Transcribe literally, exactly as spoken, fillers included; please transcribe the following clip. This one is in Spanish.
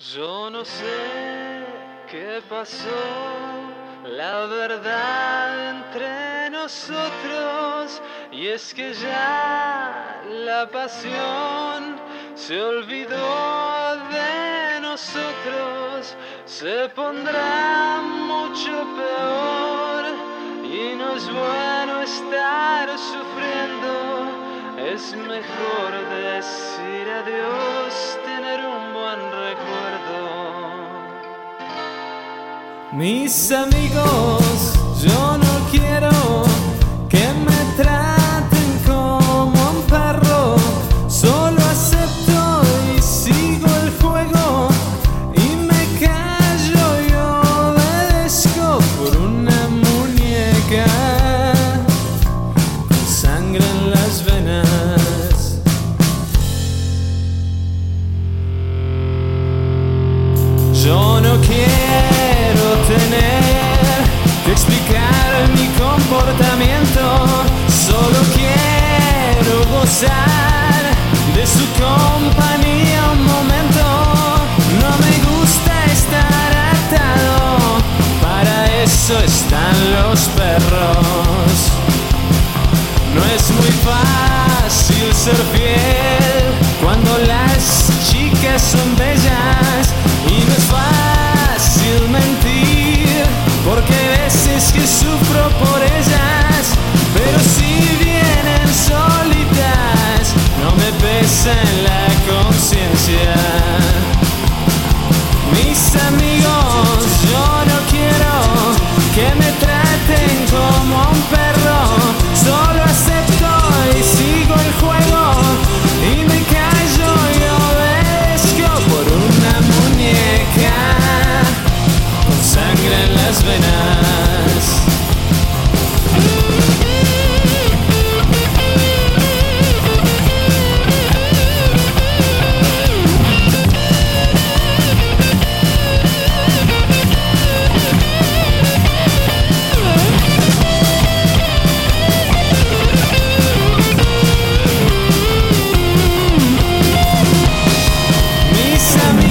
Yo no sé qué pasó, la verdad entre nosotros, y es que ya la pasión se olvidó de nosotros, se pondrá mucho peor y no es bueno estar sufriendo, es mejor decir adiós, tener un buen recuerdo. Mis amigos, yo no quiero que me traten como un perro, solo acepto y sigo el juego y me callo y obedezco por una muñeca con sangre en las venas. Yo no quiero tener que explicar mi comportamiento, solo quiero gozar de su compañía un momento. No me gusta estar atado, para eso están los perros. No es muy fácil ser fiel cuando las chicas son bellas, y no es fácil mentir porque hay veces que sufro por ellas, pero si vienen solitas no me pesa en la conciencia. Mis amigos, yo no quiero que me traten como a un perro, solo acepto y sigo el juego y me callo y obedezco por una muñeca con sangre en las venas. Mis amigos,